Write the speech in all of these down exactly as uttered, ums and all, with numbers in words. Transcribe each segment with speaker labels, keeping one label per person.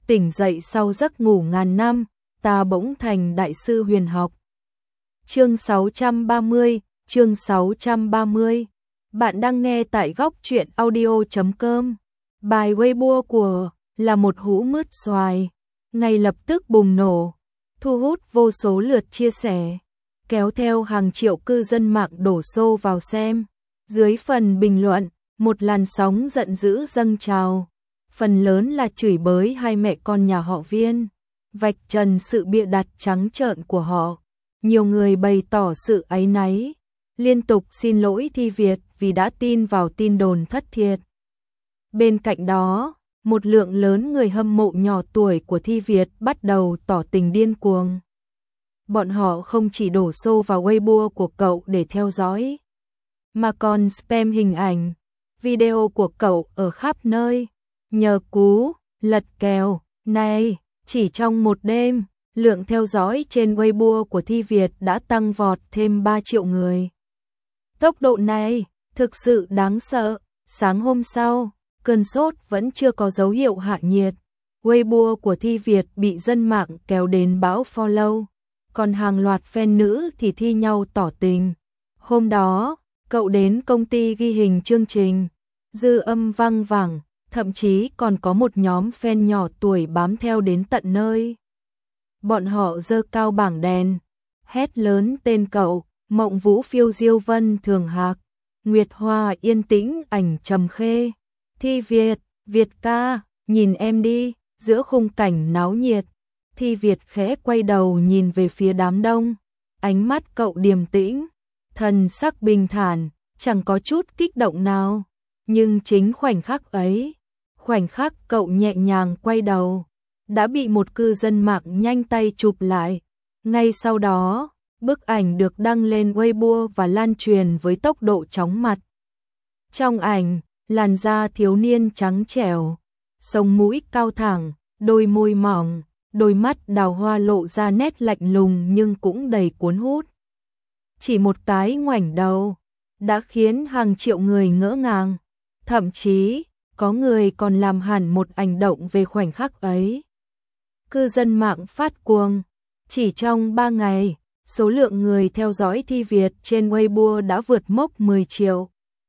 Speaker 1: tỉnh dậy sau giấc ngủ ngàn năm, ta bỗng thành đại sư huyền học. Chương sáu trăm ba mươi, chương sáu trăm ba mươi. Bạn đang nghe tại góc truyện audio chấm com. Bài Weibo của là một hũ mứt xoài, ngay lập tức bùng nổ, thu hút vô số lượt chia sẻ, kéo theo hàng triệu cư dân mạng đổ xô vào xem. Dưới phần bình luận, một làn sóng giận dữ dâng trào, phần lớn là chửi bới hai mẹ con nhà họ Viên, vạch trần sự bịa đặt trắng trợn của họ. Nhiều người bày tỏ sự áy náy, liên tục xin lỗi Thi Việt vì đã tin vào tin đồn thất thiệt. Bên cạnh đó, một lượng lớn người hâm mộ nhỏ tuổi của Thi Việt bắt đầu tỏ tình điên cuồng. Bọn họ không chỉ đổ xô vào Weibo của cậu để theo dõi, mà còn spam hình ảnh, video của cậu ở khắp nơi. Nhờ cú lật kèo này, chỉ trong một đêm, lượng theo dõi trên Weibo của Thi Việt đã tăng vọt thêm ba triệu người. Tốc độ này thực sự đáng sợ. Sáng hôm sau, cơn sốt vẫn chưa có dấu hiệu hạ nhiệt. Weibo của Thi Việt bị dân mạng kéo đến bão follow, còn hàng loạt fan nữ thì thi nhau tỏ tình. Hôm đó, cậu đến công ty ghi hình chương trình, dư âm vang vẳng, thậm chí còn có một nhóm fan nhỏ tuổi bám theo đến tận nơi. Bọn họ giơ cao bảng đèn, hét lớn tên cậu: Mộng Vũ phiêu diêu vân thường hạc, Nguyệt Hoa yên tĩnh ảnh trầm khê, Thi Việt, Việt ca, nhìn em đi. Giữa khung cảnh náo nhiệt, Thi Việt khẽ quay đầu nhìn về phía đám đông, ánh mắt cậu điềm tĩnh, thần sắc bình thản, chẳng có chút kích động nào. Nhưng chính khoảnh khắc ấy, khoảnh khắc cậu nhẹ nhàng quay đầu, đã bị một cư dân mạng nhanh tay chụp lại. Ngay sau đó, bức ảnh được đăng lên Weibo và lan truyền với tốc độ chóng mặt. Trong ảnh, làn da thiếu niên trắng trẻo, sống mũi cao thẳng, đôi môi mỏng, đôi mắt đào hoa lộ ra nét lạnh lùng nhưng cũng đầy cuốn hút. Chỉ một cái ngoảnh đầu đã khiến hàng triệu người ngỡ ngàng, thậm chí có người còn làm hẳn một hành động về khoảnh khắc ấy. Cư dân mạng phát cuồng, chỉ trong ba ngày, số lượng người theo dõi Thi Việt trên Weibo đã vượt mốc mười triệu.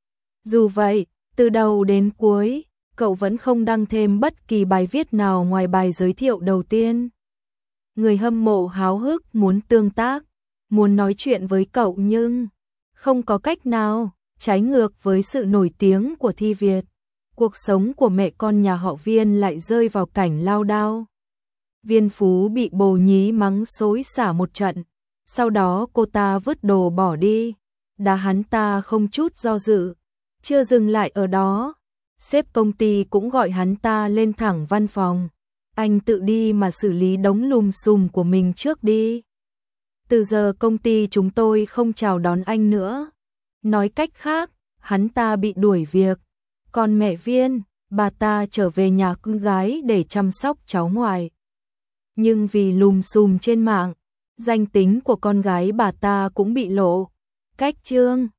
Speaker 1: Dù vậy, từ đầu đến cuối, cậu vẫn không đăng thêm bất kỳ bài viết nào ngoài bài giới thiệu đầu tiên. Người hâm mộ háo hức muốn tương tác, muốn nói chuyện với cậu nhưng không có cách nào. Trái ngược với sự nổi tiếng của Thi Việt, cuộc sống của mẹ con nhà họ Viên lại rơi vào cảnh lao đao. Viên Phú bị bồ nhí mắng xối xả một trận, sau đó cô ta vứt đồ bỏ đi, đá hắn ta không chút do dự. Chưa dừng lại ở đó, sếp công ty cũng gọi hắn ta lên thẳng văn phòng. Anh tự đi mà xử lý đống lùm xùm của mình trước đi. Từ giờ công ty chúng tôi không chào đón anh nữa. Nói cách khác, hắn ta bị đuổi việc. Còn mẹ Viên, bà ta trở về nhà con gái để chăm sóc cháu ngoại. Nhưng vì lùm xùm trên mạng, danh tính của con gái bà ta cũng bị lộ. Cách chương